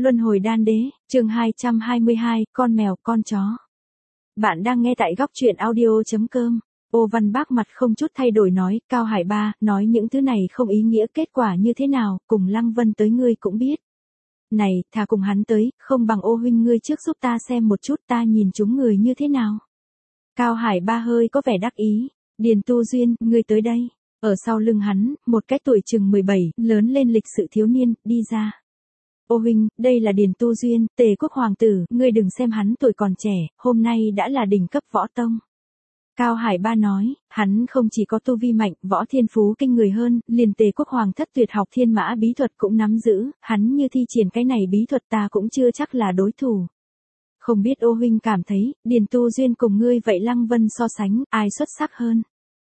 Luân hồi đan đế, chương 222, con mèo, con chó. Bạn đang nghe tại góc truyện audio.com. Ô Văn Bác mặt không chút thay đổi nói, Cao Hải Ba, nói những thứ này không ý nghĩa, kết quả như thế nào, cùng Lăng Vân tới ngươi cũng biết. Này, thà cùng hắn tới, không bằng ô huynh ngươi trước giúp ta xem một chút ta nhìn chúng người như thế nào. Cao Hải Ba hơi có vẻ đắc ý, Điền Tu Duyên, ngươi tới đây. Ở sau lưng hắn, một cái tuổi chừng 17, lớn lên lịch sự thiếu niên, đi ra. Ô huynh, đây là Điền Tu Duyên, Tề Quốc hoàng tử, ngươi đừng xem hắn tuổi còn trẻ, hôm nay đã là đỉnh cấp võ tông. Cao Hải Ba nói, hắn không chỉ có tu vi mạnh, võ thiên phú kinh người hơn, liền Tề Quốc hoàng thất tuyệt học thiên mã bí thuật cũng nắm giữ, hắn như thi triển cái này bí thuật ta cũng chưa chắc là đối thủ. Không biết ô huynh cảm thấy, Điền Tu Duyên cùng ngươi vậy Lăng Vân so sánh, ai xuất sắc hơn?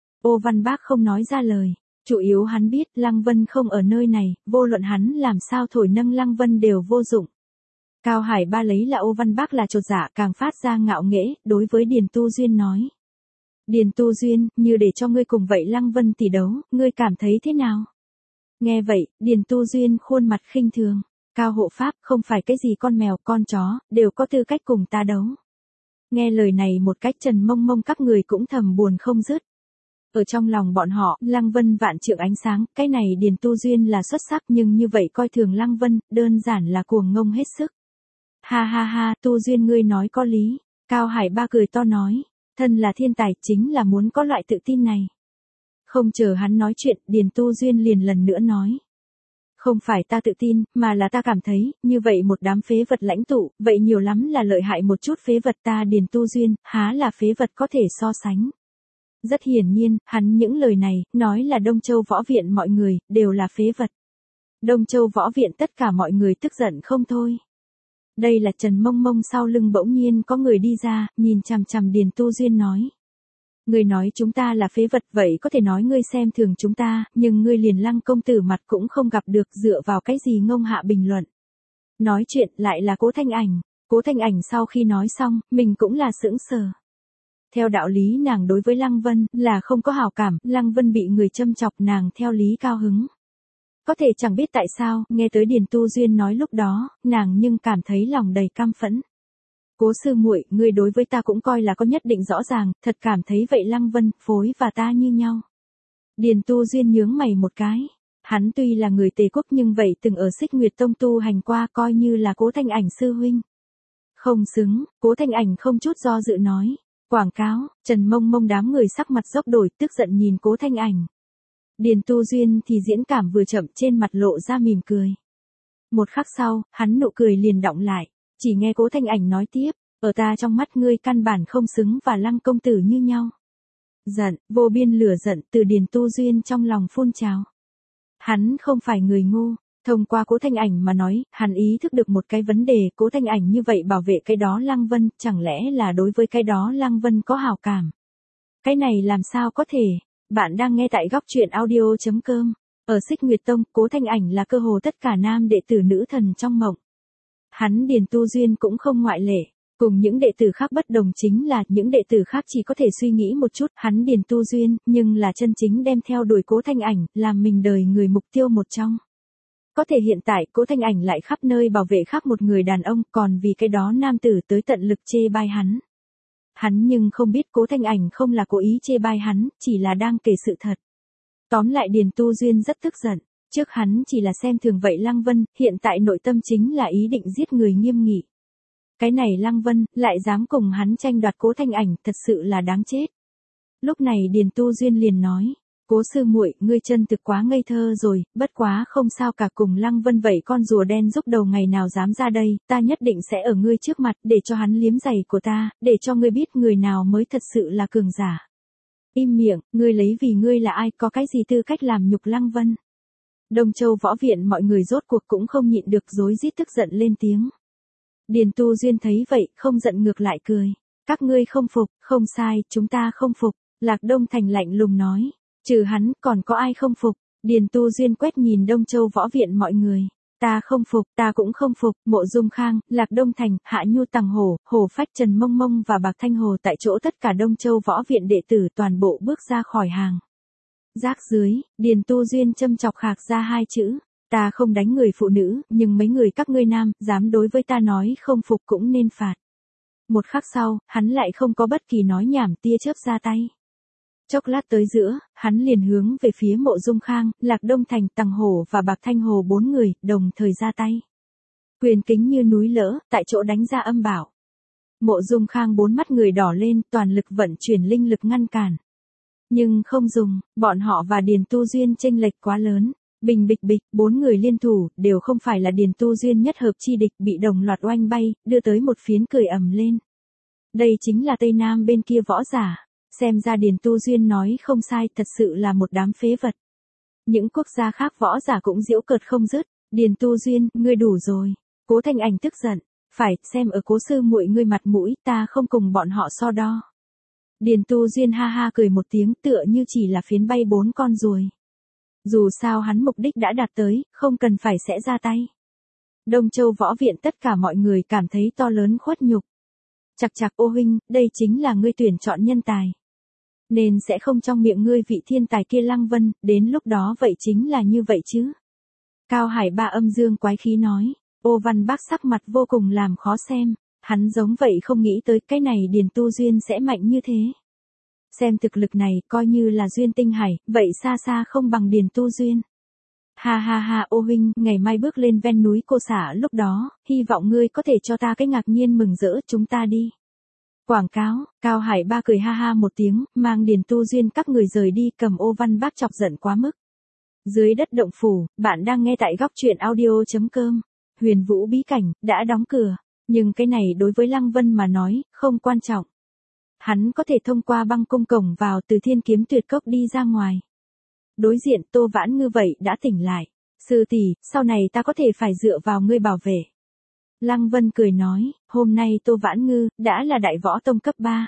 Ô Văn Bác không nói ra lời. Chủ yếu hắn biết Lăng Vân không ở nơi này, vô luận hắn làm sao thổi nâng Lăng Vân đều vô dụng. Cao Hải Ba lấy là Ô Văn Bác là chột dạ càng phát ra ngạo nghễ, đối với Điền Tu Duyên nói. Điền Tu Duyên, như để cho ngươi cùng vậy Lăng Vân tỷ đấu, ngươi cảm thấy thế nào? Nghe vậy, Điền Tu Duyên khuôn mặt khinh thường. Cao hộ pháp, không phải cái gì con mèo, con chó, đều có tư cách cùng ta đấu. Nghe lời này một cách Trần Mông Mông các người cũng thầm buồn không dứt. Ở trong lòng bọn họ, Lăng Vân vạn trượng ánh sáng, cái này Điền Tu Duyên là xuất sắc nhưng như vậy coi thường Lăng Vân, đơn giản là cuồng ngông hết sức. Ha ha ha, Tu Duyên ngươi nói có lý. Cao Hải Ba cười to nói, thân là thiên tài chính là muốn có loại tự tin này. Không chờ hắn nói chuyện, Điền Tu Duyên liền lần nữa nói. Không phải ta tự tin, mà là ta cảm thấy, như vậy một đám phế vật lãnh tụ, vậy nhiều lắm là lợi hại một chút phế vật ta Điền Tu Duyên, há là phế vật có thể so sánh. Rất hiển nhiên, hắn những lời này, nói là Đông Châu Võ Viện mọi người, đều là phế vật. Đông Châu Võ Viện tất cả mọi người tức giận không thôi. Đây là Trần Mông Mông sau lưng bỗng nhiên có người đi ra, nhìn chằm chằm Điền Tu Duyên nói. Ngươi nói chúng ta là phế vật vậy có thể nói ngươi xem thường chúng ta, nhưng ngươi liền Lăng công tử mặt cũng không gặp được dựa vào cái gì ngông hạ bình luận. Nói chuyện lại là Cố Thanh Ảnh. Cố Thanh Ảnh sau khi nói xong, mình cũng là sững sờ. Theo đạo lý nàng đối với Lăng Vân là không có hảo cảm, Lăng Vân bị người châm chọc nàng theo lý cao hứng. Có thể chẳng biết tại sao, nghe tới Điền Tu Duyên nói lúc đó, nàng nhưng cảm thấy lòng đầy căm phẫn. Cố sư muội, ngươi đối với ta cũng coi là có nhất định rõ ràng, thật cảm thấy vậy Lăng Vân, phối và ta như nhau. Điền Tu Duyên nhướng mày một cái. Hắn tuy là người Tề Quốc nhưng vậy từng ở Xích Nguyệt Tông tu hành qua coi như là Cố Thanh Ảnh sư huynh. Không xứng, Cố Thanh Ảnh không chút do dự nói. Quảng cáo, Trần Mông Mông đám người sắc mặt dốc đổi, tức giận nhìn Cố Thanh Ảnh. Điền Tu Duyên thì diễn cảm vừa chậm trên mặt lộ ra mỉm cười. Một khắc sau, hắn nụ cười liền đọng lại, chỉ nghe Cố Thanh Ảnh nói tiếp, ở ta trong mắt ngươi căn bản không xứng và Lăng công tử như nhau. Giận, vô biên lửa giận từ Điền Tu Duyên trong lòng phun trào. Hắn không phải người ngu. Thông qua Cố Thanh Ảnh mà nói, hắn ý thức được một cái vấn đề, Cố Thanh Ảnh như vậy bảo vệ cái đó Lăng Vân, chẳng lẽ là đối với cái đó Lăng Vân có hảo cảm. Cái này làm sao có thể, bạn đang nghe tại góc truyện audio.com, ở Xích Nguyệt Tông, Cố Thanh Ảnh là cơ hồ tất cả nam đệ tử nữ thần trong mộng. Hắn Điền Tu Duyên cũng không ngoại lệ, cùng những đệ tử khác bất đồng chính là những đệ tử khác chỉ có thể suy nghĩ một chút, hắn Điền Tu Duyên, nhưng là chân chính đem theo đuổi Cố Thanh Ảnh, làm mình đời người mục tiêu một trong. Có thể hiện tại Cố Thanh Ảnh lại khắp nơi bảo vệ khác một người đàn ông còn vì cái đó nam tử tới tận lực chê bai hắn. Hắn nhưng không biết Cố Thanh Ảnh không là cố ý chê bai hắn, chỉ là đang kể sự thật. Tóm lại Điền Tu Duyên rất tức giận, trước hắn chỉ là xem thường vậy Lăng Vân, hiện tại nội tâm chính là ý định giết người nghiêm nghị. Cái này Lăng Vân, lại dám cùng hắn tranh đoạt Cố Thanh Ảnh, thật sự là đáng chết. Lúc này Điền Tu Duyên liền nói. Cố sư muội, ngươi chân thực quá ngây thơ rồi, bất quá không sao cả cùng Lăng Vân vậy con rùa đen rúc đầu ngày nào dám ra đây, ta nhất định sẽ ở ngươi trước mặt để cho hắn liếm giày của ta, để cho ngươi biết người nào mới thật sự là cường giả. Im miệng, ngươi lấy vì ngươi là ai, có cái gì tư cách làm nhục Lăng Vân. Đông Châu Võ Viện mọi người rốt cuộc cũng không nhịn được rối rít tức giận lên tiếng. Điền Tu Duyên thấy vậy, không giận ngược lại cười. Các ngươi không phục, không sai, chúng ta không phục. Lạc Đông Thành lạnh lùng nói. Trừ hắn, còn có ai không phục? Điền Tu Duyên quét nhìn Đông Châu Võ Viện mọi người. Ta không phục, ta cũng không phục, Mộ Dung Khang, Lạc Đông Thành, Hạ Nhu Tằng Hổ, Hồ Phách Trần Mông Mông và Bạc Thanh Hồ tại chỗ tất cả Đông Châu Võ Viện đệ tử toàn bộ bước ra khỏi hàng. Rác dưới, Điền Tu Duyên châm chọc khạc ra hai chữ. Ta không đánh người phụ nữ, nhưng mấy người các ngươi nam, dám đối với ta nói không phục cũng nên phạt. Một khắc sau, hắn lại không có bất kỳ nói nhảm, tia chớp ra tay. Chốc lát tới giữa, hắn liền hướng về phía Mộ Dung Khang, Lạc Đông Thành, Tằng Hổ và Bạc Thanh Hồ 4 người, đồng thời ra tay. Quyền kính như núi lỡ, tại chỗ đánh ra âm bảo. Mộ Dung Khang 4 mắt người đỏ lên, toàn lực vận chuyển linh lực ngăn cản. Nhưng không dùng, bọn họ và Điền Tu Duyên chênh lệch quá lớn. Bình bịch bịch, 4 người liên thủ, đều không phải là Điền Tu Duyên nhất hợp chi địch, bị đồng loạt oanh bay, đưa tới một phiến cười ầm lên. Đây chính là Tây Nam bên kia võ giả. Xem ra Điền Tu Duyên nói không sai, thật sự là một đám phế vật. Những quốc gia khác võ giả cũng giễu cợt không dứt. Điền Tu Duyên, ngươi đủ rồi. Cố Thanh Ảnh tức giận. Phải, xem ở Cố sư muội ngươi mặt mũi, ta không cùng bọn họ so đo. Điền Tu Duyên ha ha cười một tiếng, tựa như chỉ là phiến bay 4 con ruồi. Dù sao hắn mục đích đã đạt tới, không cần phải sẽ ra tay. Đông Châu võ viện tất cả mọi người cảm thấy to lớn khuất nhục. Chặt chặt ô huynh, đây chính là ngươi tuyển chọn nhân tài. Nên sẽ không trong miệng ngươi vị thiên tài kia Lăng Vân, đến lúc đó vậy chính là như vậy chứ. Cao Hải Ba âm dương quái khí nói, Ô Văn Bác sắc mặt vô cùng làm khó xem, hắn giống vậy không nghĩ tới cái này Điền Tu Duyên sẽ mạnh như thế. Xem thực lực này, coi như là Duyên Tinh Hải, vậy xa xa không bằng Điền Tu Duyên. Ha ha ha ô huynh, ngày mai bước lên ven núi Cô Xả lúc đó, hy vọng ngươi có thể cho ta cái ngạc nhiên mừng rỡ, chúng ta đi. Quảng cáo, Cao Hải Ba cười ha ha một tiếng, mang Điền Tu Duyên các người rời đi, cầm Ô Văn Bác chọc giận quá mức. Dưới đất động phủ, bạn đang nghe tại góc truyện audio.com. Huyền Vũ bí cảnh, đã đóng cửa, nhưng cái này đối với Lăng Vân mà nói, không quan trọng. Hắn có thể thông qua băng cung cổng vào từ Thiên Kiếm Tuyệt Cốc đi ra ngoài. Đối diện Tô Vãn Ngư vậy đã tỉnh lại. Sư tỷ, sau này ta có thể phải dựa vào ngươi bảo vệ. Lăng Vân cười nói, hôm nay Tô Vãn Ngư, đã là đại võ tông cấp 3.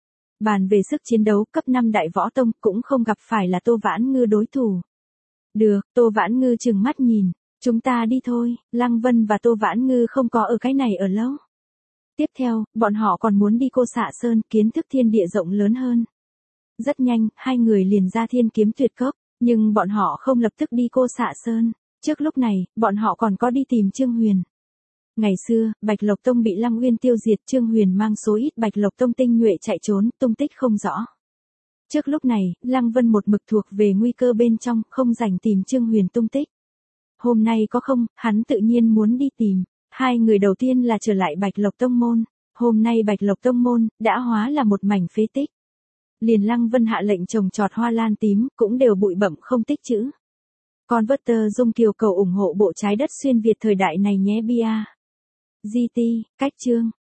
Bàn về sức chiến đấu cấp 5 đại võ tông cũng không gặp phải là Tô Vãn Ngư đối thủ. Được, Tô Vãn Ngư trừng mắt nhìn, chúng ta đi thôi, Lăng Vân và Tô Vãn Ngư không có ở cái này ở lâu. Tiếp theo, bọn họ còn muốn đi Cô Xạ Sơn, kiến thức thiên địa rộng lớn hơn. Rất nhanh, hai người liền ra Thiên Kiếm Tuyệt Cốc, nhưng bọn họ không lập tức đi Cô Xạ Sơn. Trước lúc này, bọn họ còn có đi tìm Trương Huyền. Ngày xưa, Bạch Lộc Tông bị Lăng Uyên tiêu diệt, Trương Huyền mang số ít Bạch Lộc Tông tinh nhuệ chạy trốn, tung tích không rõ. Trước lúc này, Lăng Vân một mực thuộc về nguy cơ bên trong, không rảnh tìm Trương Huyền tung tích. Hôm nay có không, hắn tự nhiên muốn đi tìm. Hai người đầu tiên là trở lại Bạch Lộc Tông môn. Hôm nay Bạch Lộc Tông môn đã hóa là một mảnh phế tích. Liền Lăng Vân hạ lệnh trồng trọt hoa lan tím, cũng đều bụi bặm không tích trữ. Converter Dung Kiều cầu ủng hộ bộ trái đất xuyên Việt thời đại này nhé bia. GT, cách chương.